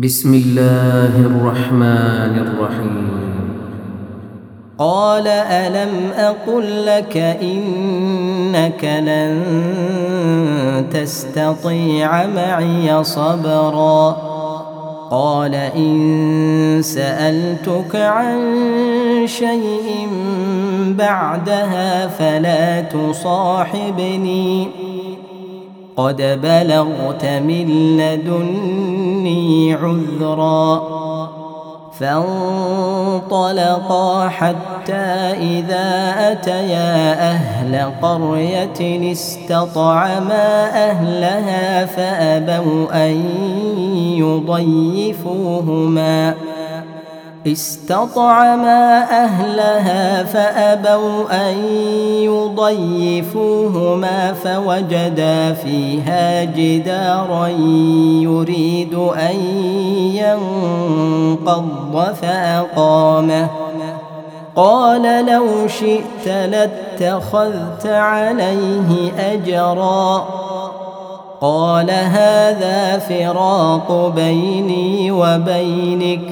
بسم الله الرحمن الرحيم. قال ألم أقل لك إنك لن تستطيع معي صبرا قال إن سألتك عن شيء بعدها فلا تصاحبني قد بلغت من لدني عذرا فانطلقا حتى إذا أتيا أهل قرية استطعما أهلها فأبوا أن يضيفوهما فوجدا فيها جدارا يريد أن ينقض فأقامه قال لو شئت لاتخذت عليه أجرا قال هذا فراق بيني وبينك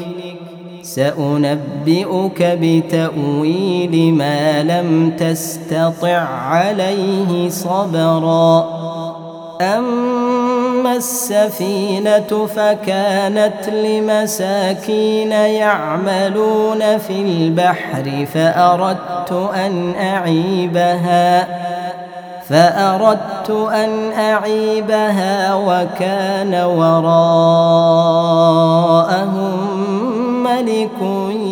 سأنبئك بتأويل ما لم تستطع عليه صبرا أما السفينة فكانت لمساكين يعملون في البحر فأردت أن أعيبها وكان وراءهم ملك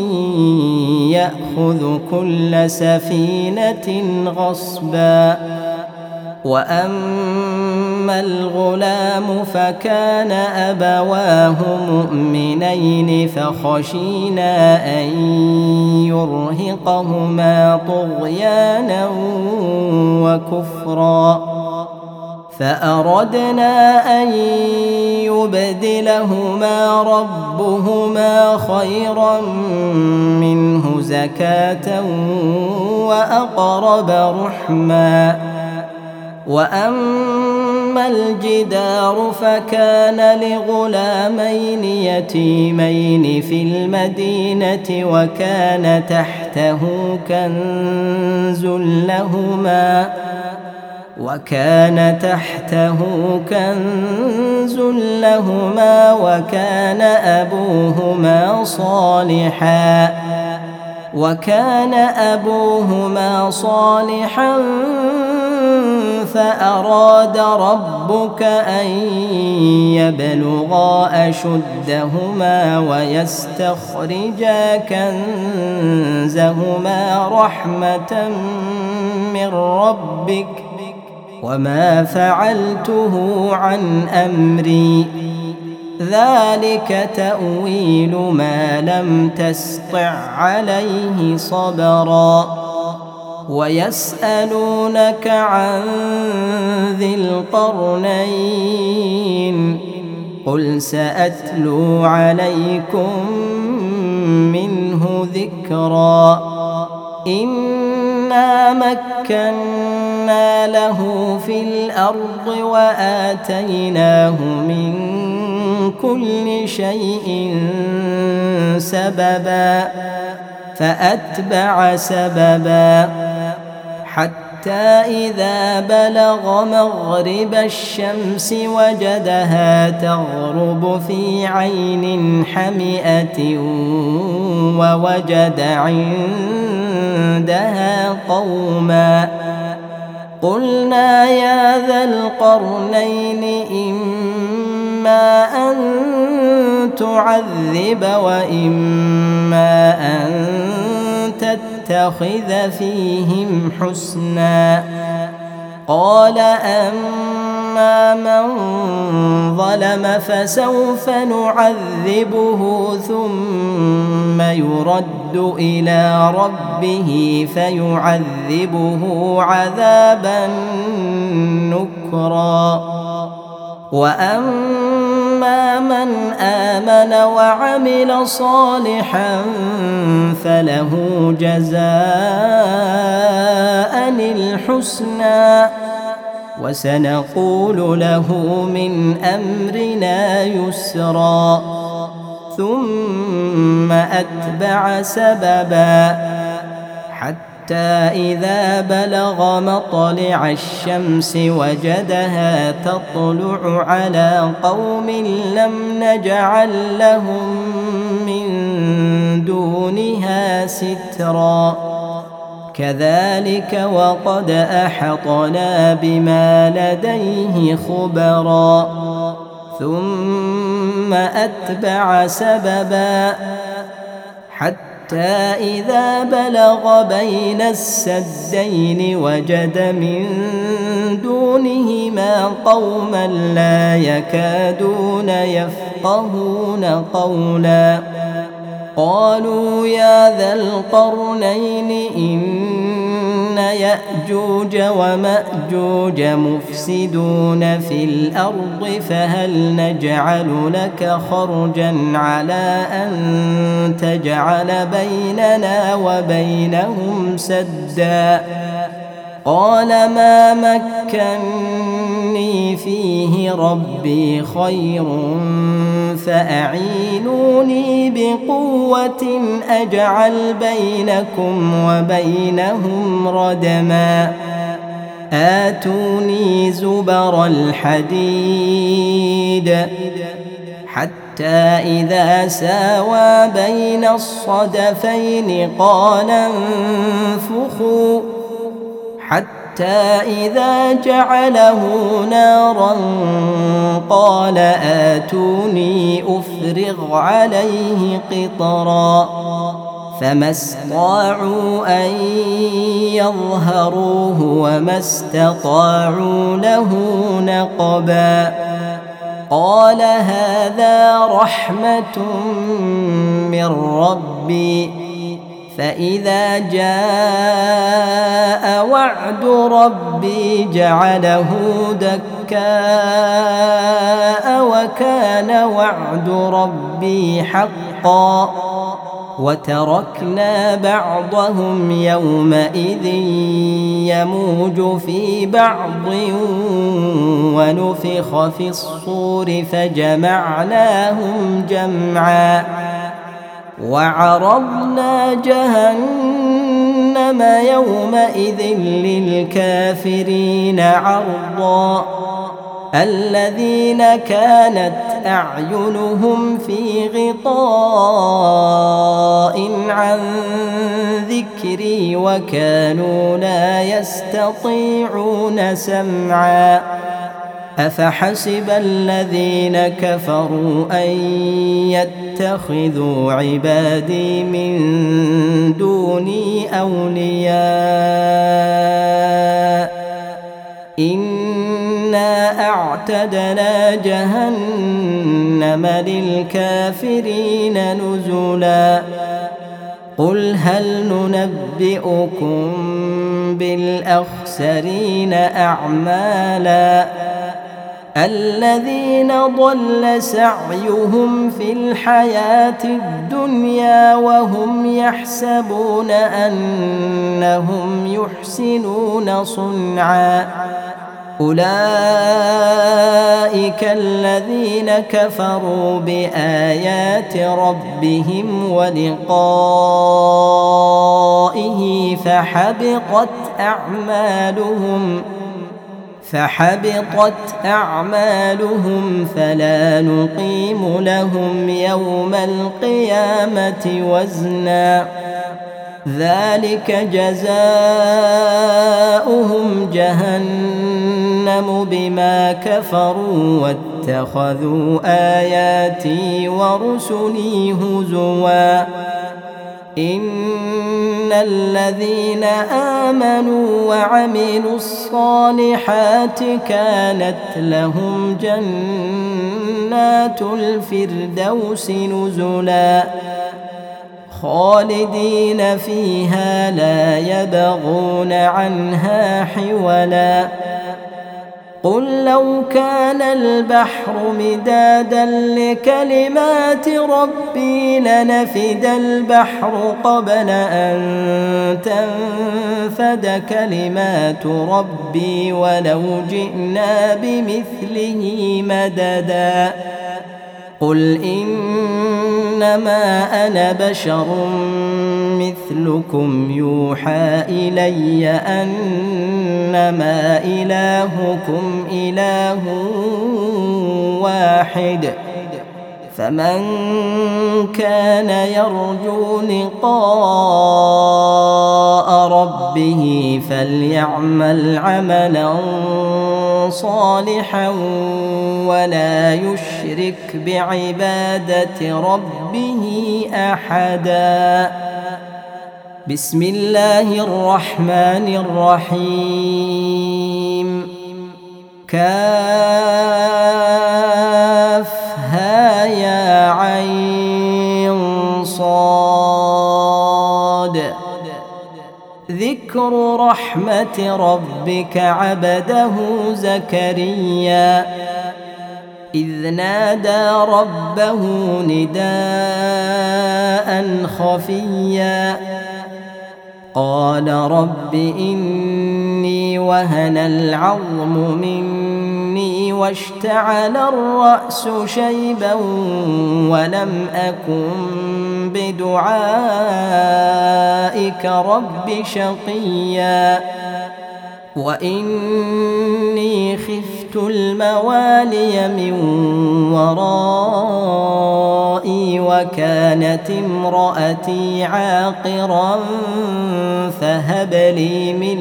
يأخذ كل سفينة غصبا وأما الغلام فكان أبواه مؤمنين فخشينا أن يرهقهما طغيانا وكفرا فأردنا أن يبدلهما ربهما خيرا منه زكاة وأقرب رحما وأما الجدار فكان لغلامين يتيمين في المدينة وكان تحته كنز لهما وكان أبوهما صالحا فأراد ربك أن يبلغا أشدهما ويستخرجا كنزهما رحمة من ربك وما فعلته عن أمري ذلك تأويل ما لم تسطع عليه صبرا ويسألونك عن ذي القرنين قل سأتلو عليكم منه ذكرا إنا مكنا له في الأرض وآتيناه من كل شيء سببا فأتبع سببا حتى إذا بلغ مغرب الشمس وجدها تغرب في عين حمئة ووجد عندها قوما قلنا يا ذا القرنين إما أن تعذب وإما أن تتخذ فيهم حسنا قال أما من ظلم فسوف نعذبه ثم يرد إلى ربه فيعذبه عذابا نكرا وأما من آمن وعمل صالحا فله جزاء الحسنى وسنقول له من أمرنا يسرا ثم أتبع سببا حتى إذا بلغ مطلع الشمس وجدها تطلع على قوم لم نجعل لهم من دونها سترا كذلك وقد أحطنا بما لديه خبرا ثم أتبع سببا حتى إذا بلغ بين السدين وجد من دونهما قوما لا يكادون يفقهون قولا قالوا يا ذا القرنين إن يأجوج ومأجوج مفسدون في الأرض فهل نجعل لك خرجا على أن تجعل بيننا وبينهم سدا قال ما مكني فيه ربي خير فأعينوني بقوة أجعل بينكم وبينهم ردما آتوني زبر الحديد حتى إذا ساوى بين الصدفين قال انفخوا حتى إذا جعله نارا قال آتوني أفرغ عليه قطرا فما استطاعوا أن يظهروه وما استطاعوا له نقبا قال هذا رحمة من ربي فإذا جاء وعد ربي جعله دكاء وكان وعد ربي حقا وتركنا بعضهم يومئذ يموج في بعض ونفخ في الصور فجمعناهم جمعا وعرضنا جهنم يومئذ للكافرين عرضا الذين كانت أعينهم في غطاء عن ذكري وكانوا لا يستطيعون سمعا أفحسب الذين كفروا أن يتخذوا عبادي من دوني أولياء إنا أعتدنا جهنم للكافرين نزلا قل هل ننبئكم بالأخسرين أعمالا الذين ضل سعيهم في الحياة الدنيا وهم يحسبون أنهم يحسنون صنعا أولئك الذين كفروا بآيات ربهم ولقائه فحبطت أعمالهم فلا نقيم لهم يوم القيامة وزنا ذلك جزاؤهم جهنم بما كفروا واتخذوا آياتي ورسلي هزوا إن الذين آمنوا وعملوا الصالحات كانت لهم جنات الفردوس نزلا خالدين فيها لا يبغون عنها حولا قل لو كان البحر مدادا لكلمات ربي لنفد البحر قبل أن تنفد كلمات ربي ولو جئنا بمثله مددا قل إن إنما أنا بشر مثلكم يوحى إلي أنما إلهكم إله واحد فمن كان يرجو لقاء ربه فليعمل عملا صالحا ولا يشرك بعبادة ربه أحدا. بسم الله الرحمن الرحيم. كافها يا عين صاد. ذكر رحمة ربك عبده زكريا إذ نادى ربه نداء خفيا قال رب إني وهن العظم مني واشتعل الرأس شيبا ولم أكن بدعائك رب شقيا وإني خفت الموالي من ورائي وكانت امرأتي عاقرا فهب لي من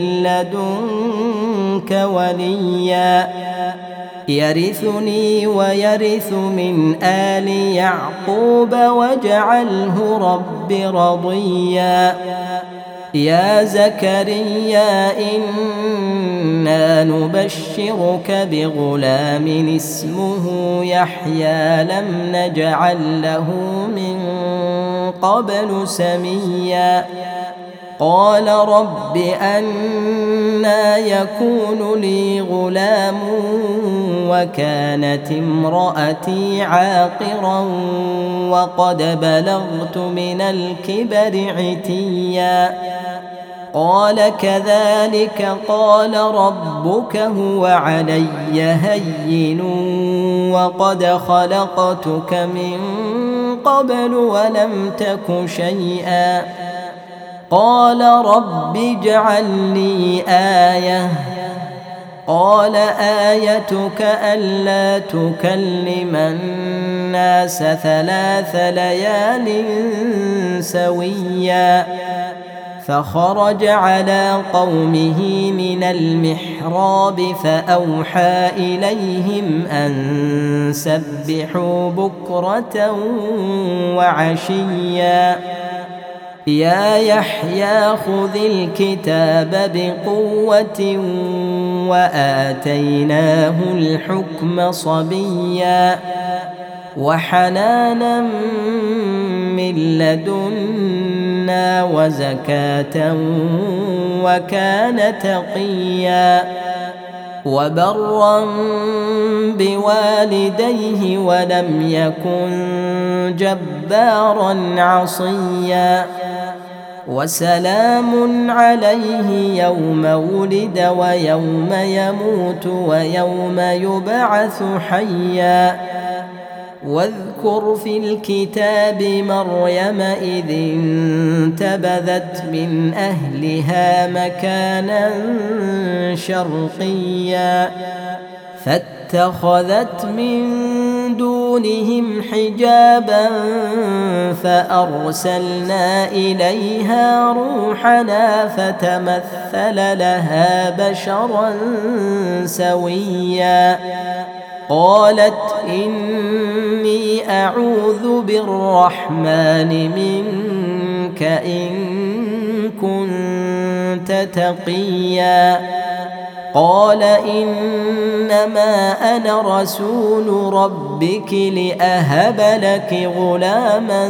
لدنك وليا يرثني ويرث من آل يعقوب واجعله رب رضيا. يا زكريا إنا نبشرك بغلام اسمه يحيى لم نجعل له من قبل سميا قال رب أنى يكون لي غلام وكانت امرأتي عاقرا وقد بلغت من الكبر عتيا قال كذلك قال ربك هو علي هين وقد خلقتك من قبل ولم تك شيئا قال رب اجعل لي آية قال آيتك ألا تكلم الناس 3 ليال سويا فخرج على قومه من المحراب فأوحى إليهم أن سبحوا بكرة وعشيا يا يحيى خذ الكتاب بقوة وآتيناه الحكم صبيا وحنانا من لدنا وزكاة وكان تقيا وبرا بوالديه ولم يكن جبارا عصيا وسلام عليه يوم ولد ويوم يموت ويوم يبعث حيا واذكر في الكتاب مريم إذ انتبذت من أهلها مكانا شرقيا فاتخذت من دونهم حجابا فأرسلنا إليها روحنا فتمثل لها بشرا سويا قالت إني أعوذ بالرحمن منك إن كنت تقيا قال إنما أنا رسول ربك لأهب لك غلاما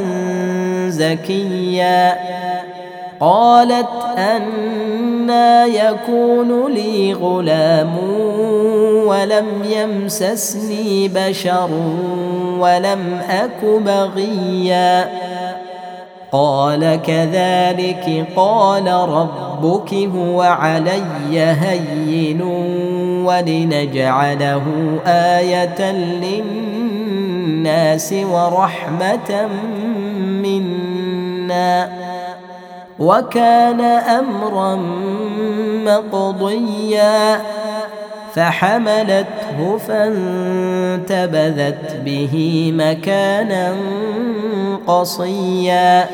زكيا قالت أنى يكون لي غلام ولم يمسسني بشر ولم أك بغيا قال كذلك قال ربك هو علي هين ولنجعله آية للناس ورحمة منا وكان أمرا مقضيا فحملته فانتبذت به مكانا قصيا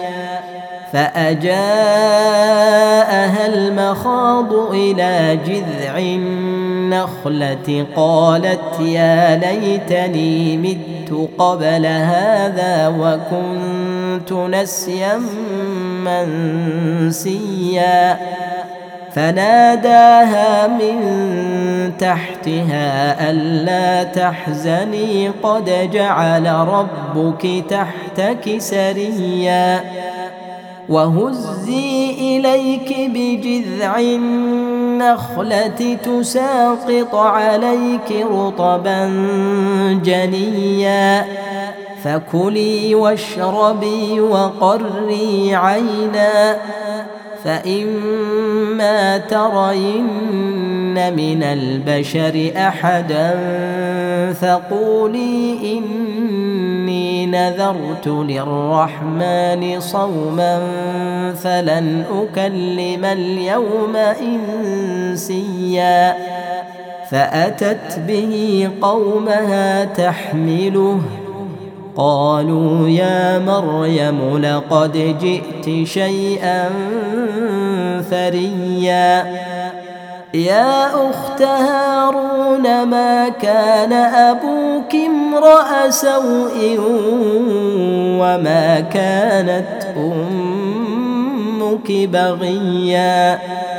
فأجاءها المخاض إلى جذع النخلة قالت يا ليتني مت قبل هذا وكنت نسيا منسيا فناداها من تحتها ألا تحزني قد جعل ربك تحتك سريا وهزي إليك بجذع النخلة تساقط عليك رطبا جنيا فكلي واشربي وقري عينا فإما ترين من البشر أحدا فقولي إني نذرت للرحمن صوما فلن أكلم اليوم إنسيا فأتت به قومها تحمله قالوا يا مريم لقد جئت شيئا فريا يا أخت هارون ما كان أبوك امرأ سوء وما كانت أمك بغيا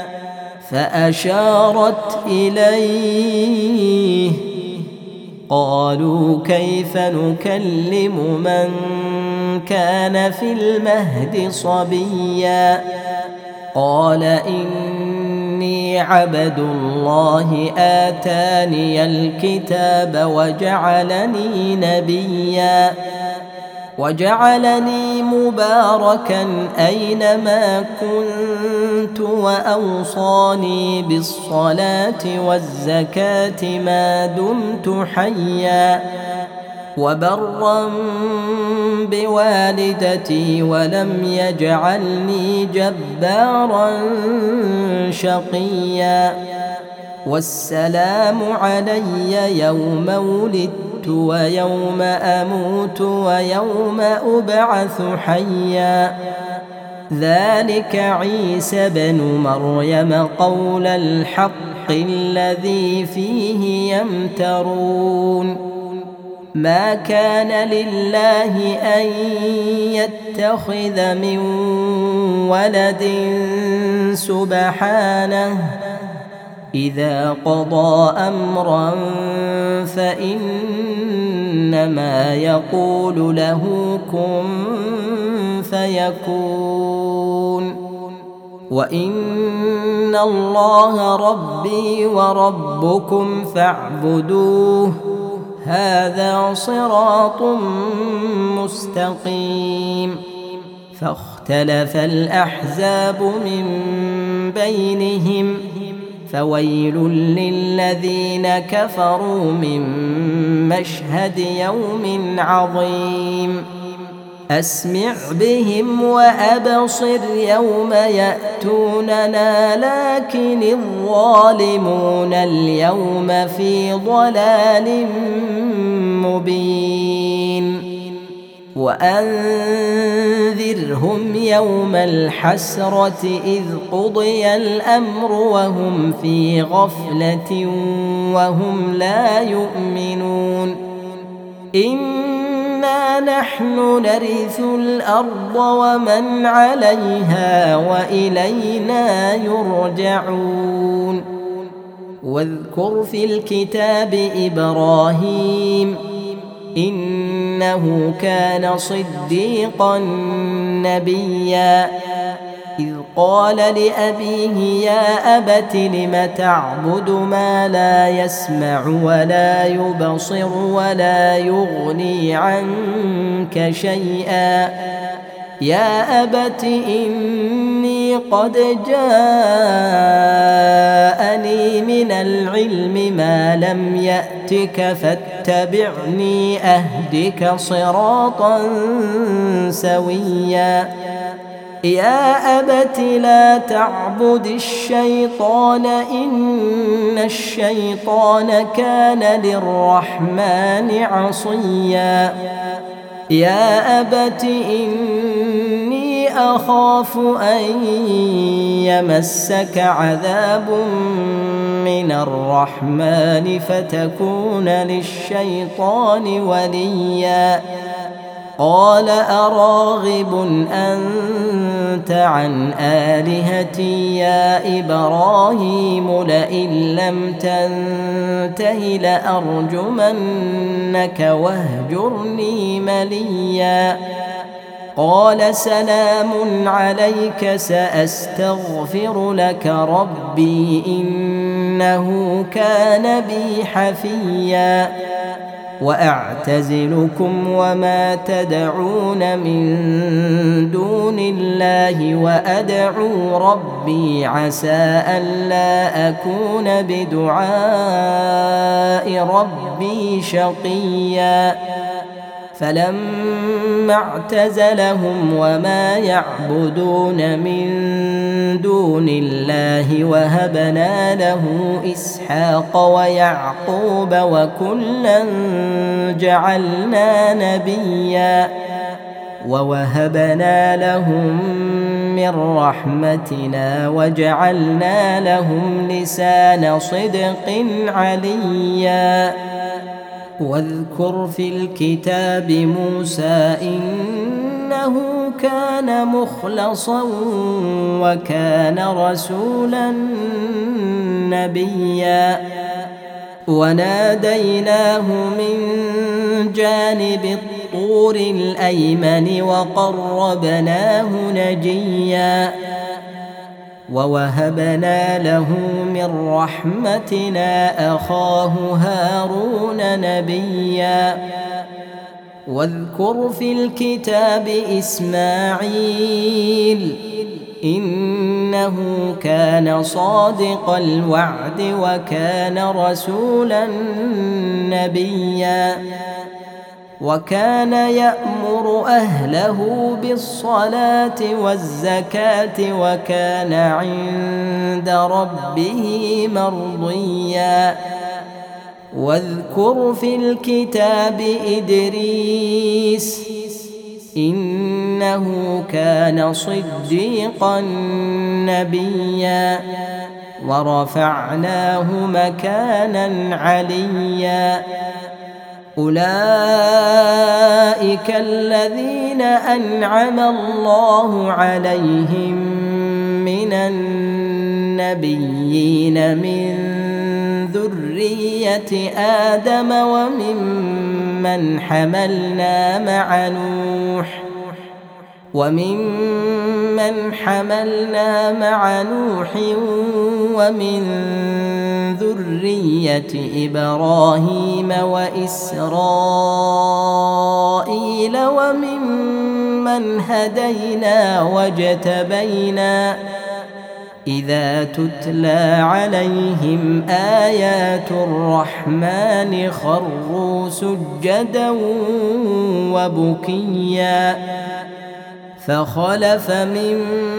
فأشارت إليه قالوا كيف نكلم من كان في المهد صبيا قال إني عبد الله آتاني الكتاب وجعلني نبيا وجعلني مباركا أينما كنت وأوصاني بالصلاة والزكاة ما دمت حيا وبرا بوالدتي ولم يجعلني جبارا شقيا والسلام علي يوم ولدت ويوم أموت ويوم أبعث حيا ذلك عيسى بن مريم قول الحق الذي فيه يمترون ما كان لله أن يتخذ من ولد سبحانه إذا قضى أمرا فإنما يقول له كن فيكون وإن الله ربي وربكم فاعبدوه هذا صراط مستقيم فاختلف الأحزاب من بينهم فويل للذين كفروا من مشهد يوم عظيم أسمع بهم وأبصر يوم يأتوننا لكن الظالمون اليوم في ضلال مبين وأنذرهم يوم الحسرة إذ قضي الأمر وهم في غفلة وهم لا يؤمنون إنا نحن نرث الأرض ومن عليها وإلينا يرجعون واذكر في الكتاب إبراهيم إنه كان صديقا نبيا إذ قال لأبيه يا أبت لم تعبد ما لا يسمع ولا يبصر ولا يغني عنك شيئا يا أبت إني قد جاءني من العلم ما لم يأت يأتك فاتبعني أهدك صراطا سويا يا أبت لا تعبد الشيطان إن الشيطان كان للرحمن عصيا يا أبت إني أخاف أن يمسك عذاب من الرحمن فتكون للشيطان وليا قال أراغب أنت عن آلهتي يا إبراهيم لئن لم تنته لأرجمنك واهجرني مليا قال سلام عليك سأستغفر لك ربي إنه كان بي حفيا وأعتزلكم وما تدعون من دون الله وأدعو ربي عسى ألا أكون بدعاء ربي شقيا فلما اعتزلهم وما يعبدون من دون الله وهبنا له إسحاق ويعقوب وكلا جعلنا نبيا ووهبنا لهم من رحمتنا وجعلنا لهم لسان صدق عليا واذكر في الكتاب موسى إنه كان مخلصا وكان رسولا نبيا وناديناه من جانب الطور الأيمن وقربناه نجيا ووهبنا له من رحمتنا أخاه هارون نبيا واذكر في الكتاب إسماعيل إنه كان صادق الوعد وكان رسولا نبيا وكان يأمر أهله بالصلاة والزكاة وكان عند ربه مرضيا واذكر في الكتاب إدريس إنه كان صديقا نبيا ورفعناه مكانا عليا أولئك الذين أنعم الله عليهم من النبيين من ذرية آدم وممن حملنا مع نوح ومن ذرية إبراهيم وإسرائيل وممن هدينا واجتبينا إذا تتلى عليهم آيات الرحمن خروا سجدا وبكيا فخلف من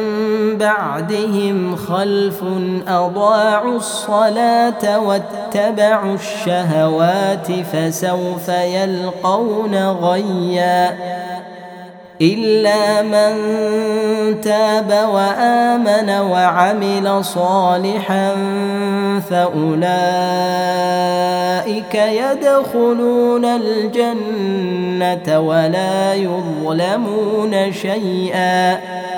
بعدهم خلف أضاعوا الصلاة واتبعوا الشهوات فسوف يلقون غيا إلا من تاب وآمن وعمل صالحا فأولئك يدخلون الجنة ولا يظلمون شيئا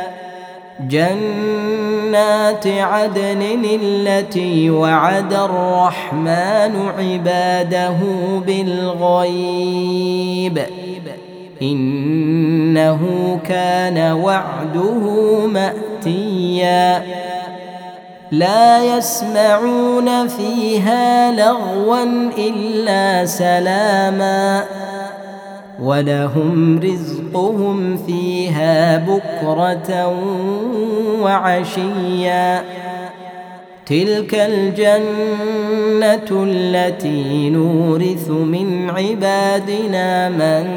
جنات عدن التي وعد الرحمن عباده بالغيب إنه كان وعده مأتيا لا يسمعون فيها لغوا إلا سلاما ولهم رزقهم فيها بكرة وعشيا تلك الجنة التي نورث من عبادنا من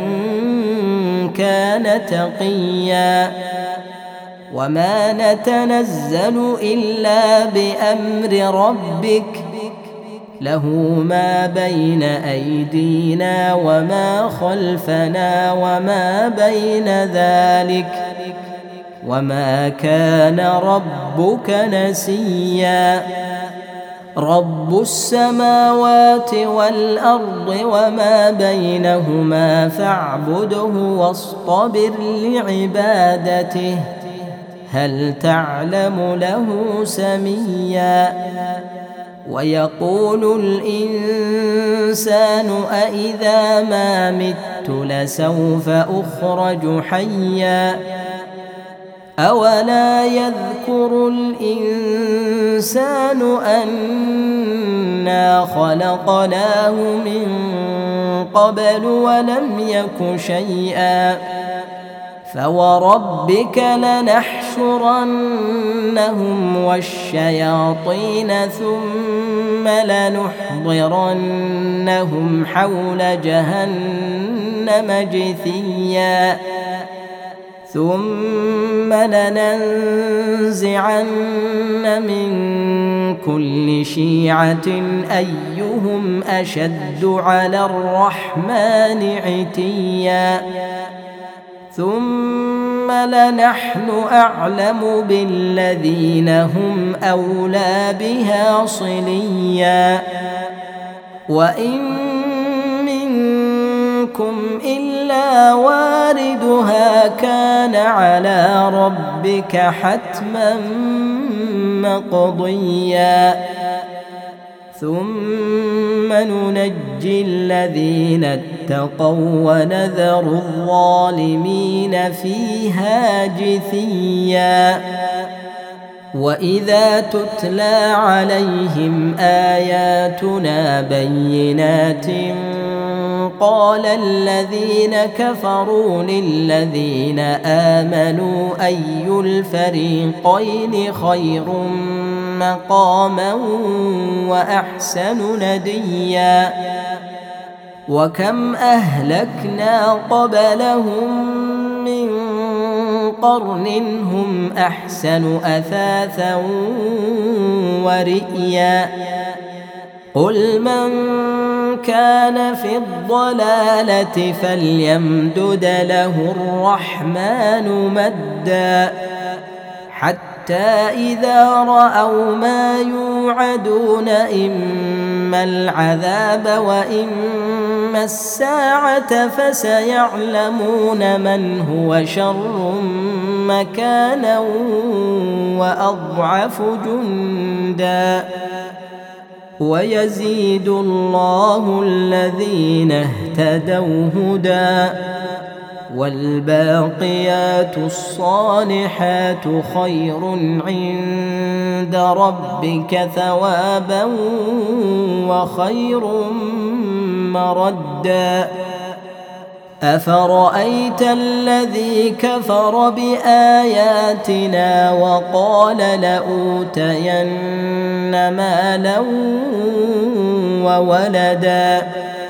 كان تقيا وما نتنزل إلا بأمر ربك له ما بين أيدينا وما خلفنا وما بين ذلك وما كان ربك نسيا رب السماوات والأرض وما بينهما فاعبده واصطبر لعبادته هل تعلم له سميا ويقول الإنسان أإذا ما مت لسوف أخرج حيا أولا يذكر الإنسان أنا خلقناه من قبل ولم يك شيئا فوربك لنحشرنهم والشياطين ثم لنحضرنهم حول جهنم جثيا ثم لننزعن من كل شيعة أيهم أشد على الرحمن عتيا ثم لنحن أعلم بالذين هم أولى بها صليا وإن منكم إلا واردها كان على ربك حتما مقضيا ثم ننجي الذين اتقوا ونذر الظالمين فيها جثيا وإذا تتلى عليهم آياتنا بينات قال الذين كفروا للذين آمنوا أي الفريقين خير مقاما وأحسن نديا وكم أهلكنا قبلهم من قرن هم أحسن أثاثا ورئيا قل من كان في الضلالة فليمدد له الرحمن مدا حتى إذا رأوا ما يوعدون إما العذاب وإما الساعة فسيعلمون من هو شر مكانا وأضعف جندا ويزيد الله الذين اهتدوا هدى والباقيات الصالحات خير عند ربك ثوابا وخير مردا أفرأيت الذي كفر بآياتنا وقال لأوتين مالا وولدا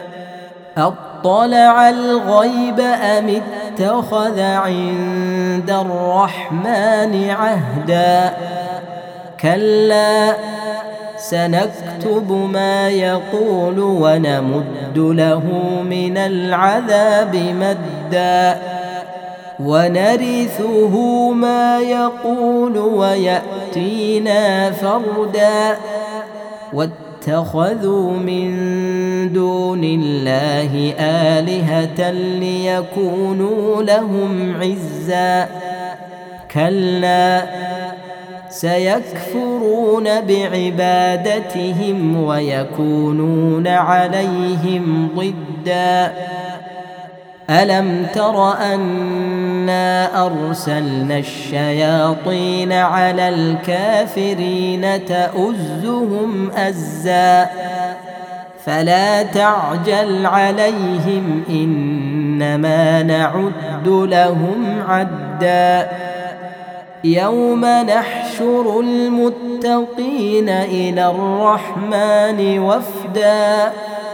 أطلع الغيب أم اتخذ عند الرحمن عهدا كلا سنكتب ما يقول ونمد له من العذاب مدا ونرثه ما يقول ويأتينا فردا واتخذوا من دون الله آلهة ليكونوا لهم عزا كلا سيكفرون بعبادتهم ويكونون عليهم ضدا ألم تر أنا أرسلنا الشياطين على الكافرين تؤزهم أزا فلا تعجل عليهم إنما نعد لهم عدا يوم نحشر نحشر المتقين إلى الرحمن وفدا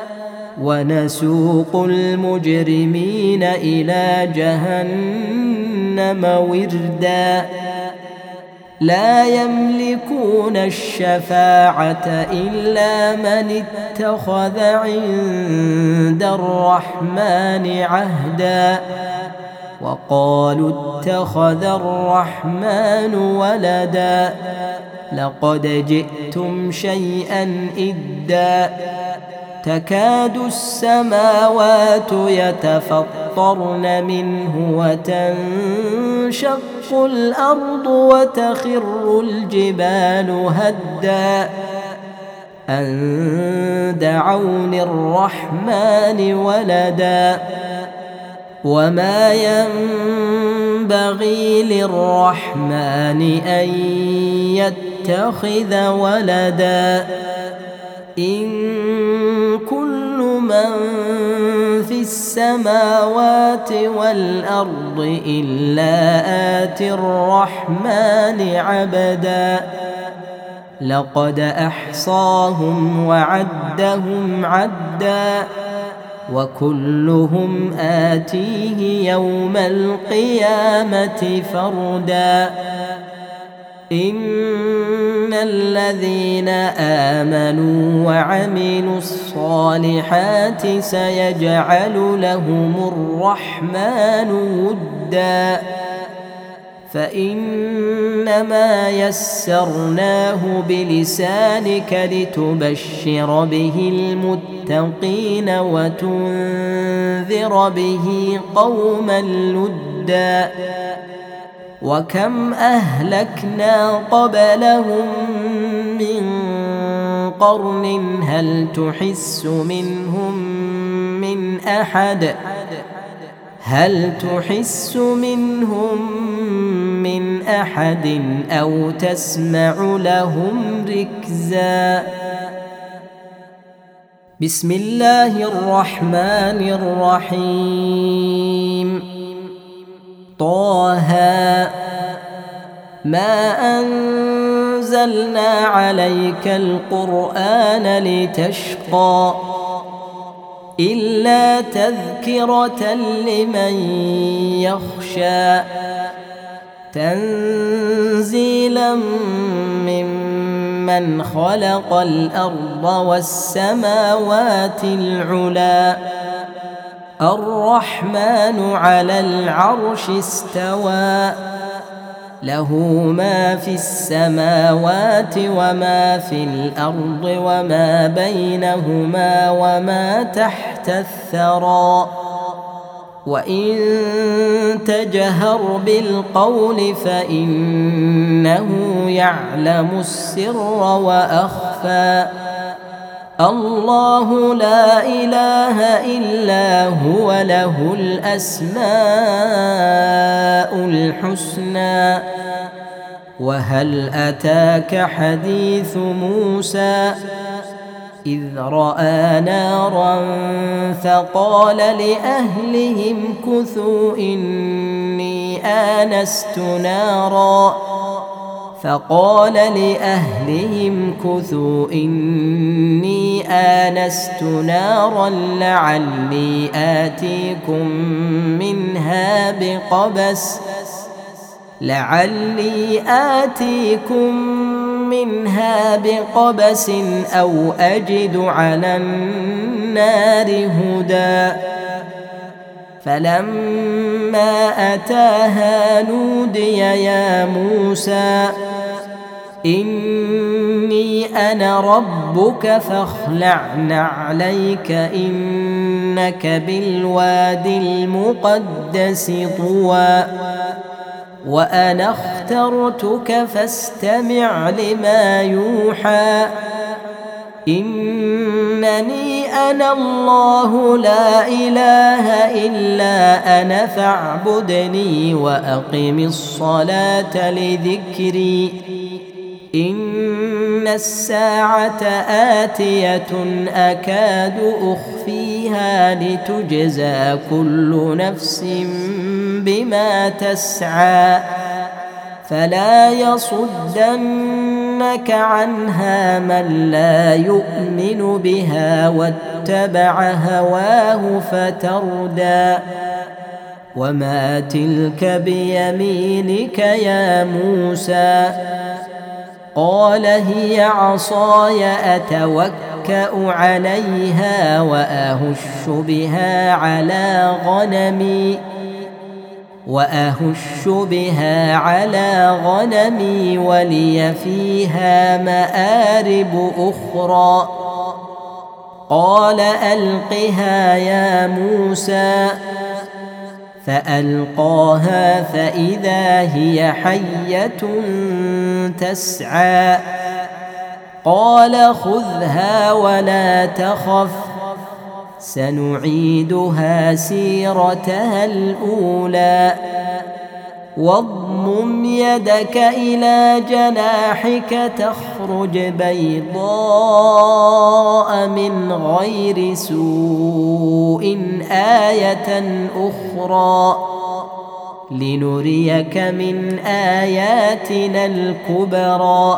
ونسوق المجرمين إلى جهنم وردا لا يملكون الشفاعة إلا من اتخذ عند الرحمن عهدا وقالوا اتخذ الرحمن ولدا لقد جئتم شيئا إدا تكاد السماوات يتفطرن منه وتنشق الأرض وتخر الجبال هدا أن دعوا للرحمن ولدا وما ينبغي للرحمن أن يتخذ ولدا إن كل من في السماوات والأرض إلا آتي الرحمن عبدا لقد أحصاهم وعدهم عدا وكلهم آتيه يوم القيامة فردا إن الذين آمنوا وعملوا الصالحات سيجعل لهم الرحمن ودا فإنما يسرناه بلسانك لتبشر به المتقين وتنذر به قوما لدا وكم أهلكنا قبلهم من قرن هل تحس منهم من أحد أو تسمع لهم ركزا بسم الله الرحمن الرحيم طه ما أنزلنا عليك القرآن لتشقى إلا تذكرة لمن يخشى تنزيلا ممن خلق الأرض والسماوات العلى الرحمن على العرش استوى له ما في السماوات وما في الأرض وما بينهما وما تحت الثرى وإن تجهر بالقول فإنه يعلم السر وأخفى الله لا إله إلا هو له الأسماء الحسنى وهل أتاك حديث موسى إذ رأى نارا فقال لأهلهم كثوا إني آنست نارا لعلي آتيكم منها بقبس أو أجد على النار هدى فلما أتاها نودي يا موسى إني أنا ربك فاخلع نعليك إنك بالوادي المقدس طوى وأنا اخترتك فاستمع لما يوحى إنني أنا الله لا إله إلا أنا فاعبدني وأقم الصلاة لذكري إن الساعة آتية أكاد أخفيها لتجزى كل نفس بما تسعى فلا يصدنك عنها من لا يؤمن بها واتبع هواه فتردى وما تلك بيمينك يا موسى قال هي عصاي أتوكأ عليها وأهش بها على غنمي ولي فيها مآرب أخرى قال ألقها يا موسى فألقاها فإذا هي حية تسعى قال خذها ولا تخف سنعيدها سيرتها الأولى واضمم يدك إلى جناحك تخرج بيضاء من غير سوء آية أخرى لنريك من آياتنا الكبرى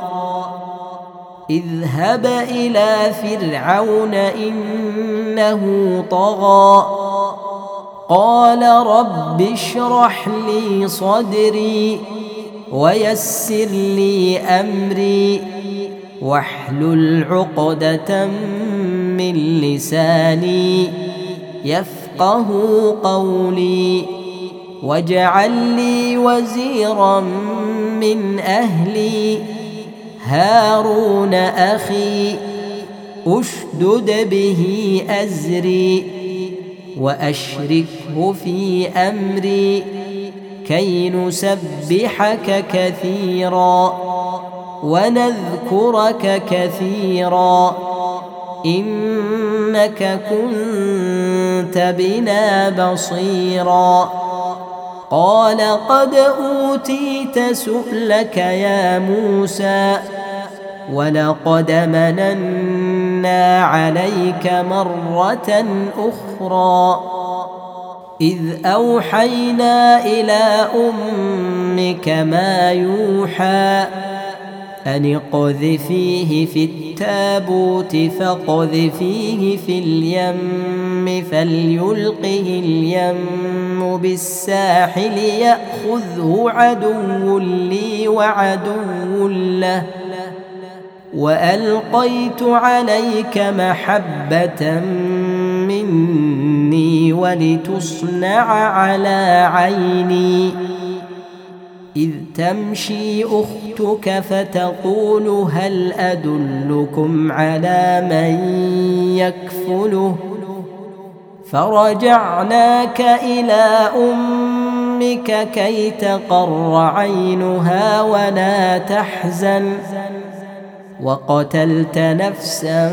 اذهب إلى فرعون إنه طغى قال رب اشرح لي صدري ويسر لي أمري واحلل عقدة من لساني يفقه قولي واجعل لي وزيرا من أهلي هارون أخي أشدد به أزري وأشركه في أمري كي نسبحك كثيرا ونذكرك كثيرا إنك كنت بنا بصيرا قال قد أوتيت سؤلك يا موسى ولقد مننا عليك مرة أخرى إذ أوحينا إلى أمك ما يوحى أن اقذفيه في التابوت فاقذفيه في اليم فليلقه اليم بالساحل يأخذه عدو لي وعدو له وألقيت عليك محبة مني ولتصنع على عيني إذ تمشي أختك فتقول هل أدلكم على من يكفله فرجعناك إلى أمك كي تقر عينها ولا تحزن وقتلت نفسا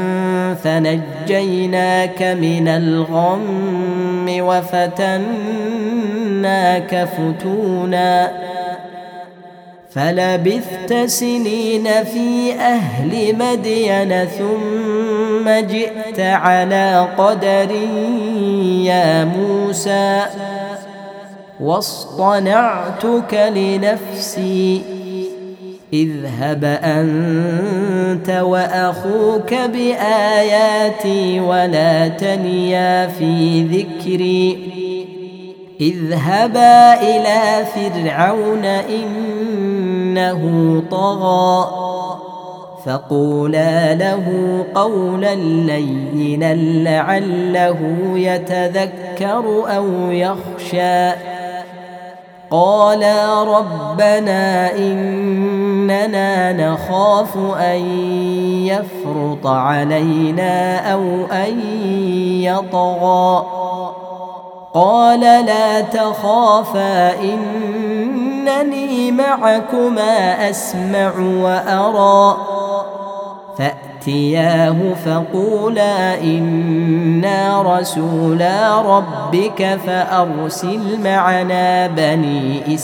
فنجيناك من الغم وفتناك فتونا فلبثت سنين في أهل مدين ثم جئت على قدر يا موسى واصطنعتك لنفسي اذهب أنت وأخوك بآياتي ولا تنيا في ذكري اذهبا إلى فرعون إنه طغى فقولا له قولا لينا لعله يتذكر أو يخشى قالا ربنا إننا نخاف أن يفرط علينا أو أن يطغى قال لا تخافا إنني معكما أسمع وأرى فأتياه فقولا إنا رسولا ربك فأرسل معنا بني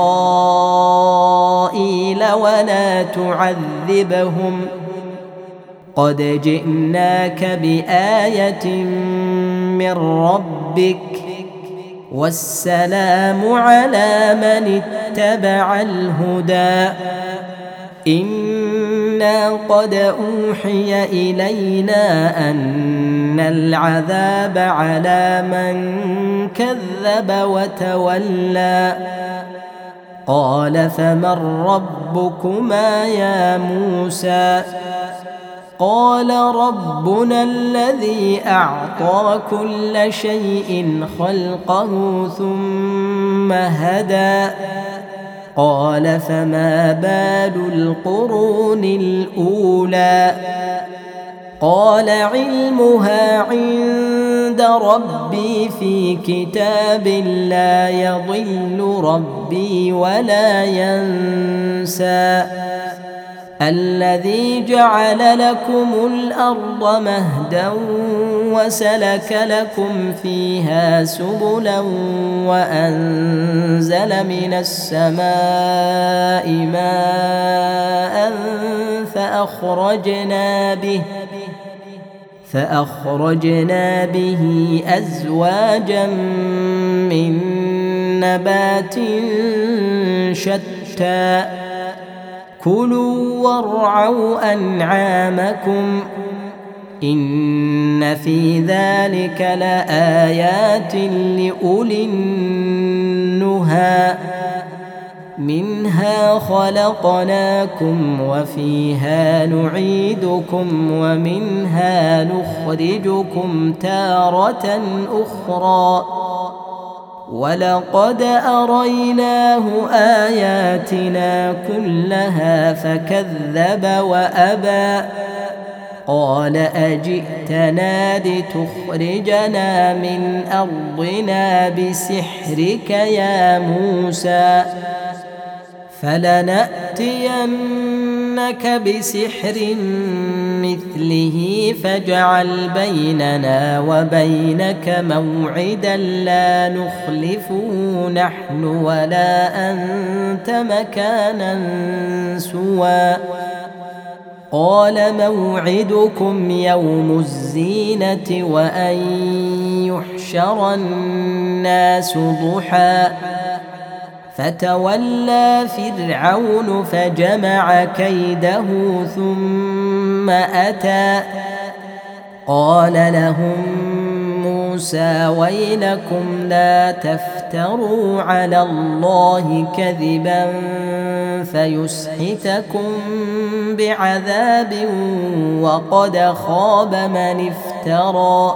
إسرائيل ولا تعذبهم قد جئناك بآية من ربك والسلام على من اتبع الهدى إنا قد أوحي إلينا أن العذاب على من كذب وتولى قال فمن ربكما يا موسى قال ربنا الذي أعطى كل شيء خلقه ثم هدى قال فما بال القرون الأولى قال علمها عند ربي في كتاب لا يضل ربي ولا ينسى الذي جعل لكم الأرض مهدا وسلك لكم فيها سبلا وأنزل من السماء ماء فأخرجنا به أزواجا من نبات شتى كلوا وارعوا أنعامكم إن في ذلك لآيات لأولي النهى منها خلقناكم وفيها نعيدكم ومنها نخرجكم تارة أخرى ولقد أريناه آياتنا كلها فكذب وأبى قال أجئتنا لتخرجنا من أرضنا بسحرك يا موسى فلنأتينك بسحر مثله فاجعل بيننا وبينك موعدا لا نخلفه نحن ولا أنت مكانا سوى قال موعدكم يوم الزينة وأن يحشر الناس ضحى فتولى فرعون فجمع كيده ثم أتى قال لهم موسى ويلكم لا تفتروا على الله كذبا فيسحتكم بعذاب وقد خاب من افترى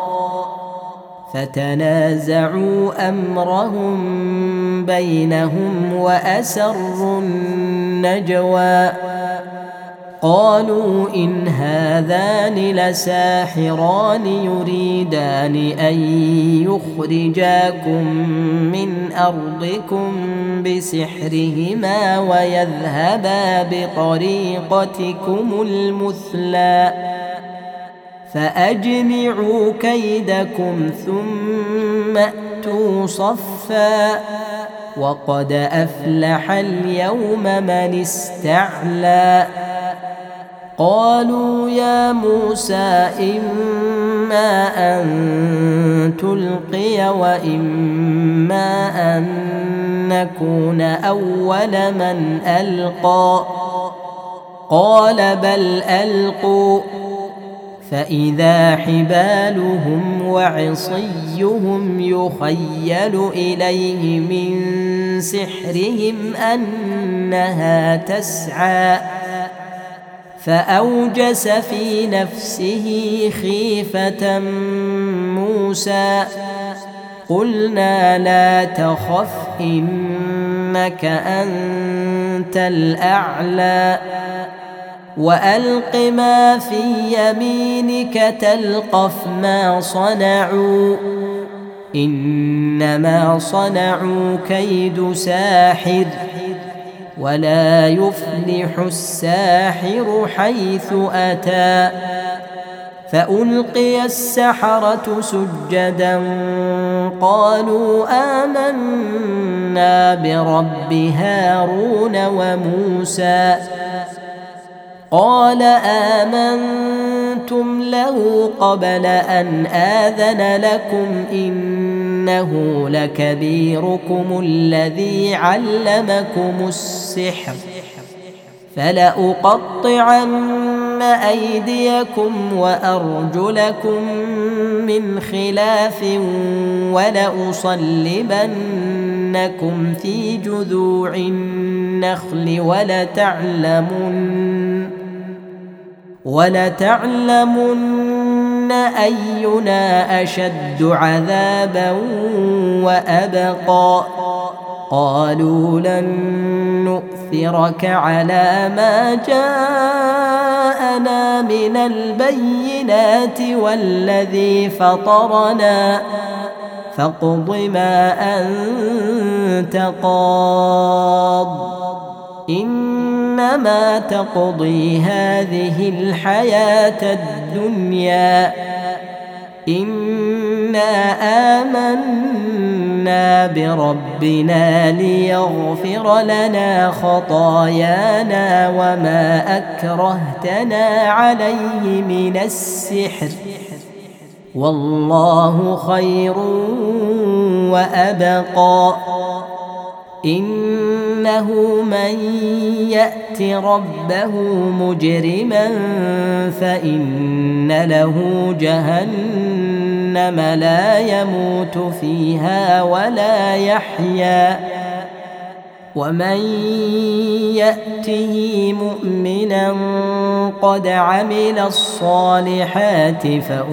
فتنازعوا أمرهم بينهم وأسروا النجوى قالوا إن هذان لساحران يريدان أن يخرجاكم من أرضكم بسحرهما ويذهبا بطريقتكم المثلى فأجمعوا كيدكم ثم أتوا صفا وقد أفلح اليوم من استعلى قالوا يا موسى إما أن تلقي وإما أن نكون أول من ألقى قال بل ألقوا فإذا حبالهم وعصيهم يخيل إليه من سحرهم أنها تسعى فأوجس في نفسه خيفة موسى قلنا لا تخف إنك أنت الأعلى وألق ما في يمينك تلقف ما صنعوا إنما صنعوا كيد ساحر ولا يفلح الساحر حيث أتى فألقي السحرة سجدا قالوا آمنا برب هارون وموسى قال آمنتم له قبل أن آذن لكم إن إنه لكبيركم الذي علمكم السحر فلأقطعن أيديكم وأرجلكم من خلاف ولأصلبنكم في جذوع النخل ولتعلمن أينا أشد عذابا وأبقى قالوا لن نؤثرك على ما جاءنا من البينات والذي فطرنا فاقض ما أنت قاض إنما تقضي هذه الحياة الدنيا إنا آمنا بربنا ليغفر لنا خطايانا وما أكرهتنا عليه من السحر والله خير وأبقى إنه من يأت ربه مجرما فإن له جهنم لا يموت فيها ولا يحيا ومن يأته مؤمنا قد عمل الصالحات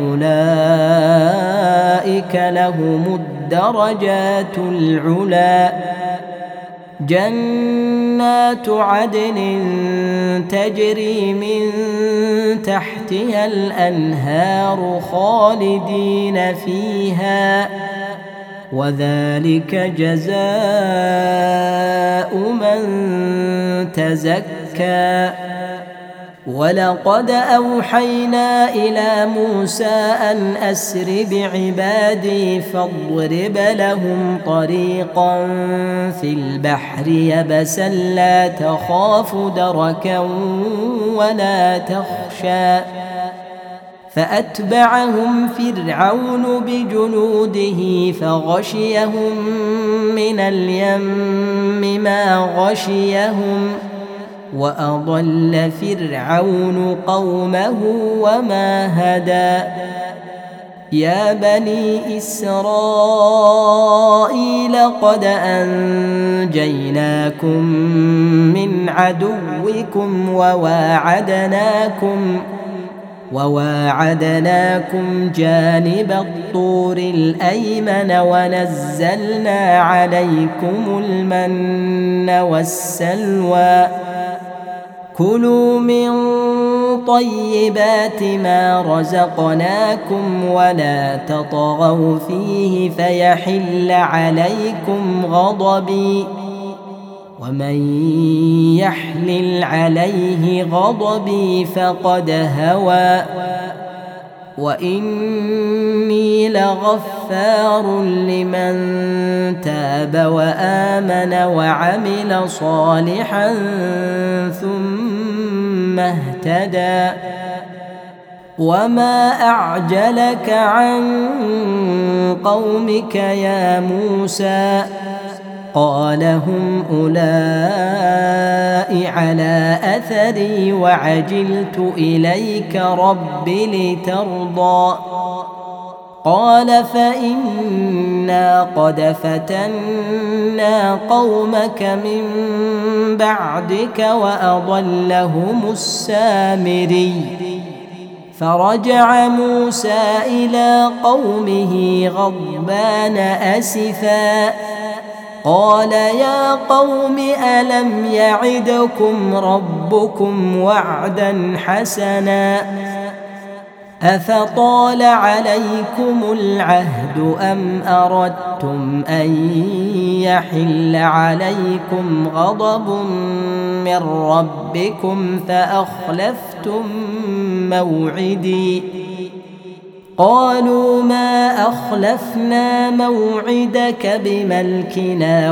فأولئك لهم الدرجات العلى جنات عدن تجري من تحتها الأنهار خالدين فيها وذلك جزاء من تزكى ولقد أوحينا إلى موسى أن أسر بعبادي فاضرب لهم طريقا في البحر يبسا لا تخاف دركا ولا تخشى فأتبعهم فرعون بجنوده فغشيهم من اليم ما غشيهم وأضل فرعون قومه وما هدى يا بني إسرائيل قد أنجيناكم من عدوكم وواعدناكم جانب الطور الأيمن ونزلنا عليكم المن والسلوى كلوا من طيبات ما رزقناكم ولا تطغوا فيه فيحل عليكم غضبي ومن يحلل عليه غضبي فقد هوى وإني لغفار لمن تاب وآمن وعمل صالحا ثم اهتدى وما أعجلك عن قومك يا موسى قال هم أولئك على أثري وعجلت إليك رب لترضى قال فإنا قد فتنا قومك من بعدك وأضلهم السامري فرجع موسى إلى قومه غضبان أسفا قال يا قوم ألم يعدكم ربكم وعدا حسنا أفطال عليكم العهد أم أردتم أن يحل عليكم غضب من ربكم فأخلفتم موعدي قالوا ما أخلفنا موعدك بملكنا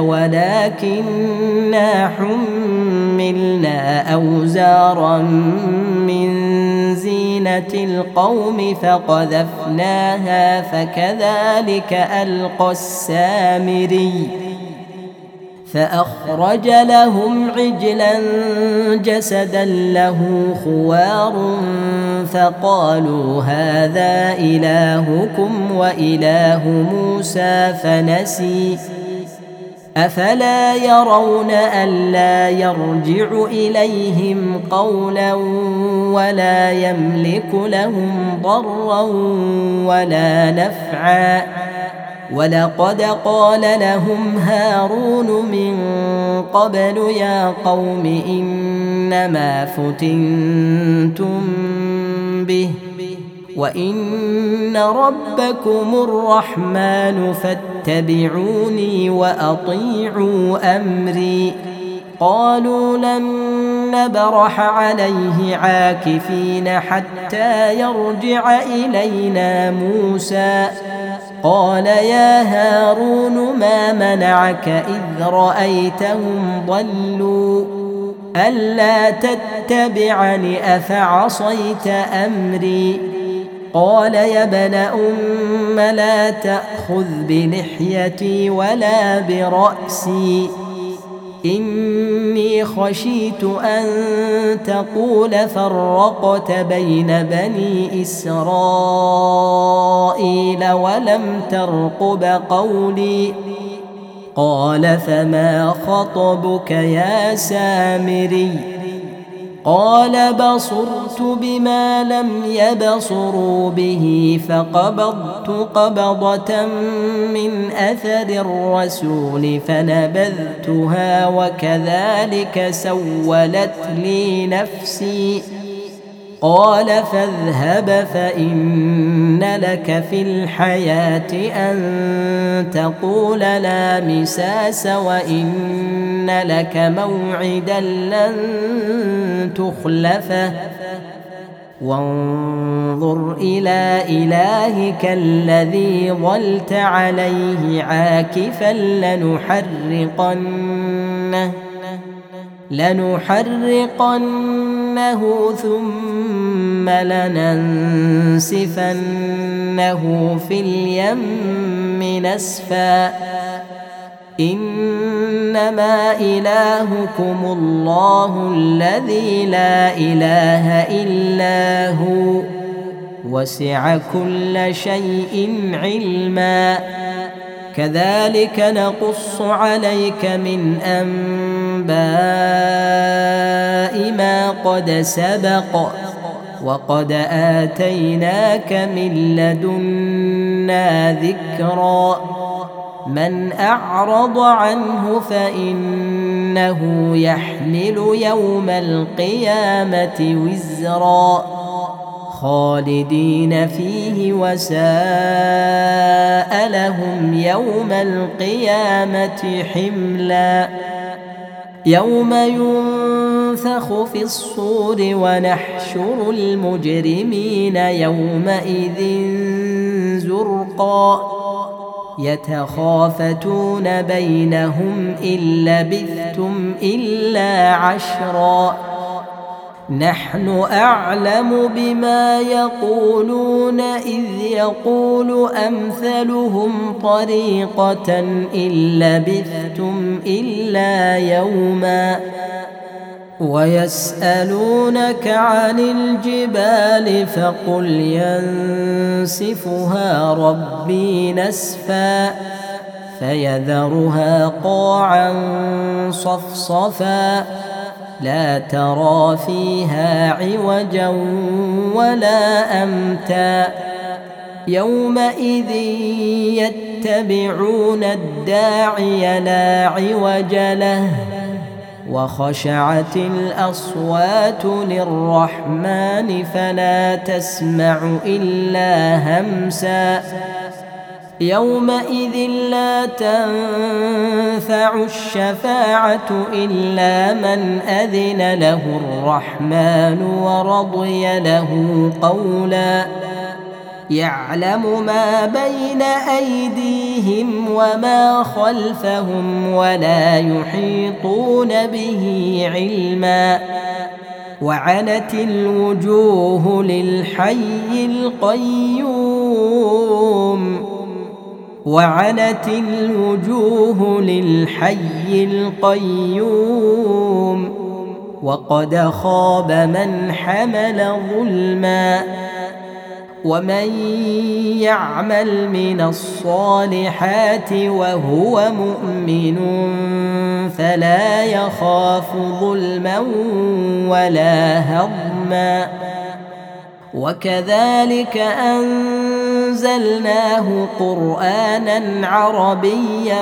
ولكننا حملنا أوزارا من زينة القوم فقذفناها فكذلك ألقى السامري فأخرج لهم عجلا جسدا له خوار فقالوا هذا إلهكم وإله موسى فنسي أفلا يرون ألا يرجع إليهم قولا ولا يملك لهم ضرا ولا نفعا ولقد قال لهم هارون من قبل يا قوم إنما فتنتم به وإن ربكم الرحمن فاتبعوني وأطيعوا أمري قالوا لن نبرح عليه عاكفين حتى يرجع إلينا موسى قال يا هارون ما منعك إذ رأيتهم ضلوا ألا تتبعني أفعصيت أمري قال يا ابن أم لا تأخذ بلحيتي ولا برأسي إني خشيت أن تقول فرقت بين بني إسرائيل ولم ترقب قولي قال فما خطبك يا سامري قال بصرت بما لم يبصروا به فقبضت قبضة من أثر الرسول فنبذتها وكذلك سولت لي نفسي قال فاذهب فإن لك في الحياة أن تقول لا مساس وإن لك موعدا لن تخلفه وانظر إلى إلهك الذي ظلت عليه عاكفا لنحرقنه ثم لننسفنه في اليم نسفا إنما إلهكم الله الذي لا إله إلا هو وسع كل شيء علما كذلك نقص عليك من أنباء ما قد سبق وقد آتيناك من لدنا ذكرا من أعرض عنه فإنه يحمل يوم القيامة وزرا خالدين فيه وساء لهم يوم القيامة حملا يوم ينفخ في الصور ونحشر المجرمين يومئذ زرقا يتخافتون بينهم إن لبثتم إلا عشرا نحن أعلم بما يقولون إذ يقول أمثلهم طريقة إن لبثتم إلا يوما ويسألونك عن الجبال فقل ينسفها ربي نسفا فيذرها قاعا صفصفا لا ترى فيها عوجا ولا أمتا يومئذ يتبعون الداعي لا عوج له وخشعت الأصوات للرحمن فلا تسمع إلا همسا يومئذ لا تنفع الشفاعة إلا من أذن له الرحمن ورضي له قولا يعلم ما بين أيديهم وما خلفهم ولا يحيطون به علما وعنت الوجوه للحي القيوم وعنت الوجوه للحي القيوم وقد خاب من حمل ظلما ومن يعمل من الصالحات وهو مؤمن فلا يخاف ظلما ولا هضما وكذلك أنزلناه قرآنا عربيا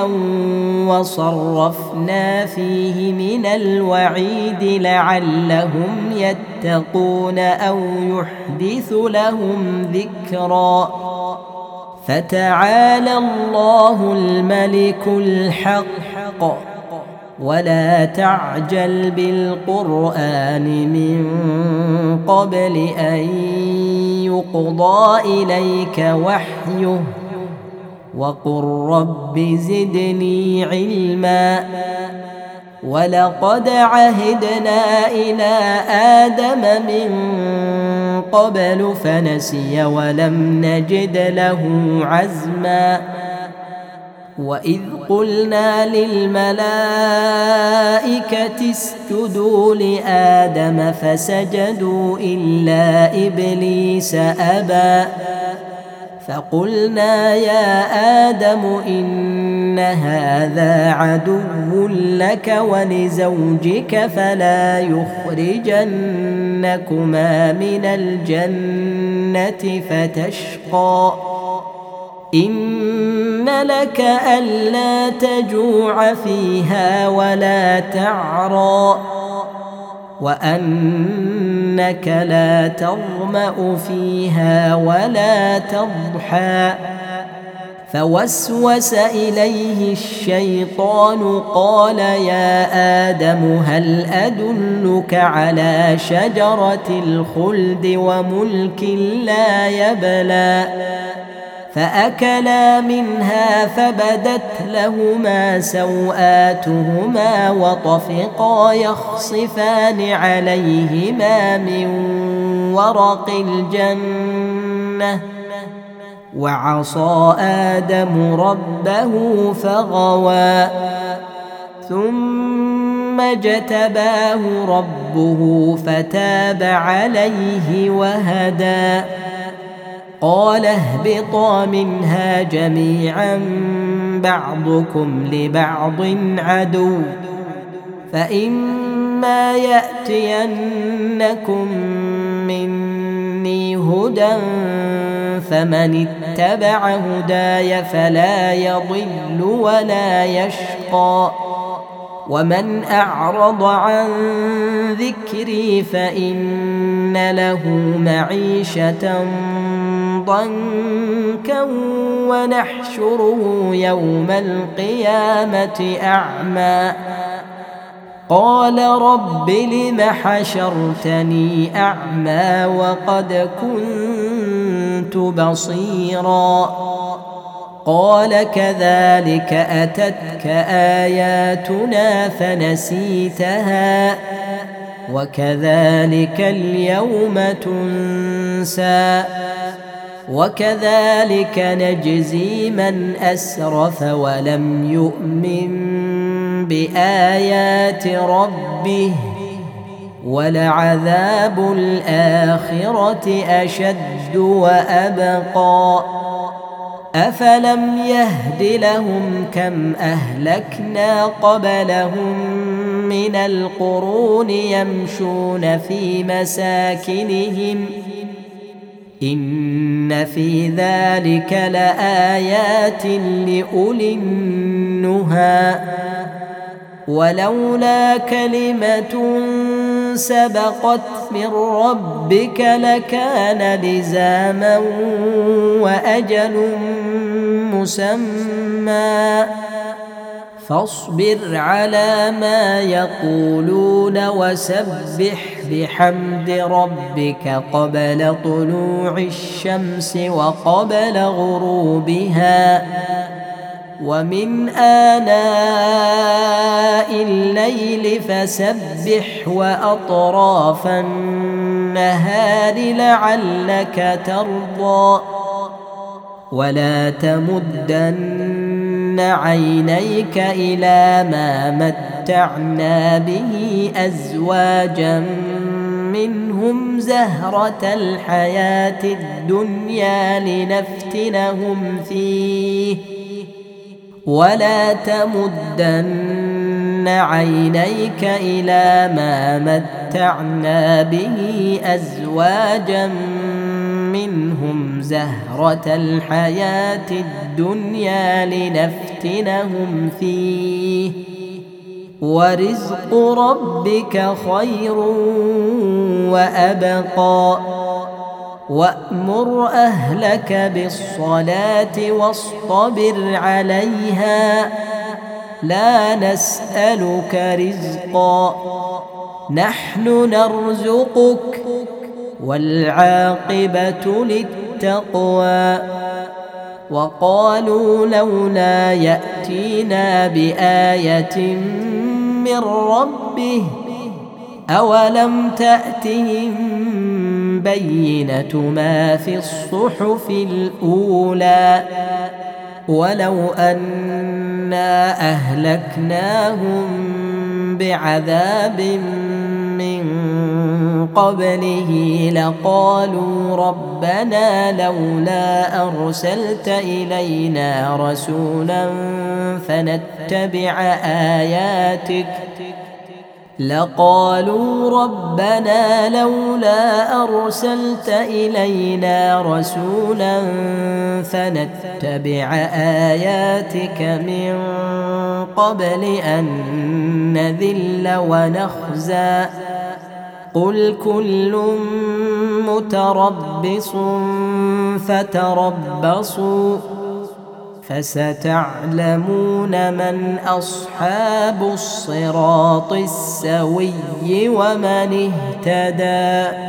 وصرفنا فيه من الوعيد لعلهم يتقون أو يحدث لهم ذكرا فتعالى الله الملك الحق ولا تعجل بالقرآن من قبل أن يقضى إليك وحيه وقل رب زدني علما ولقد عهدنا إلى آدم من قبل فنسي ولم نجد له عزما وإذ قلنا للملائكة اسجدوا لآدم فسجدوا إلا إبليس أبى فقلنا يا آدم إن هذا عدو لك ولزوجك فلا يخرجنكما من الجنة فتشقى إن لك ألا تجوع فيها ولا تعرى وأنك لا تظمأ فيها ولا تضحى فوسوس إليه الشيطان قال يا آدم هل أدلك على شجرة الخلد وملك لا يبلى فأكلا منها فبدت لهما سوآتهما وطفقا يخصفان عليهما من ورق الجنة وعصى آدم ربه فغوى ثم اجتباه ربه فتاب عليه وهدى قال اهبطا منها جميعا بعضكم لبعض عدو فإما يأتينكم مني هدى فمن اتبع هداي فلا يضل ولا يشقى ومن أعرض عن ذكري فإن له معيشة ضنكا ونحشره يوم القيامة أعمى قال رب لم حشرتني أعمى وقد كنت بصيرا قال كذلك أتتك آياتنا فنسيتها وكذلك اليوم تنسى وكذلك نجزي من أسرف ولم يؤمن بآيات ربه ولعذاب الآخرة أشد وأبقى أفلم يهد لهم كم أهلكنا قبلهم من القرون يمشون في مساكنهم إن في ذلك لآيات لأولي النهى ولولا كلمة سبقت من ربك لكان لزاما وأجل مسمى فاصبر على ما يقولون وسبح بحمد ربك قبل طلوع الشمس وقبل غروبها ومن آناء الليل فسبح وأطراف النهار لعلك ترضى ولا تمدن عينيك إلى ما متعنا به أزواجا منهم زهرة الحياة الدنيا لنفتنهم فيه ولا تمدن عينيك إلى ما متعنا به أزواجا منهم زهرة الحياة الدنيا لنفتنهم فيه ورزق ربك خير وأبقى وأمر أهلك بالصلاة واصطبر عليها لا نسألك رزقا نحن نرزقك والعاقبة للتقوى وقالوا لولا يأتينا بآية من ربه أولم تأتهم بينة ما في الصحف الأولى ولو أنا أهلكناهم بعذاب من قبله لقالوا ربنا لولا أرسلت إلينا رسولا فنتبع آياتك من قبل أن نذل ونخزى قل كل متربص فتربصوا فستعلمون من أصحاب الصراط السوي ومن اهتدى.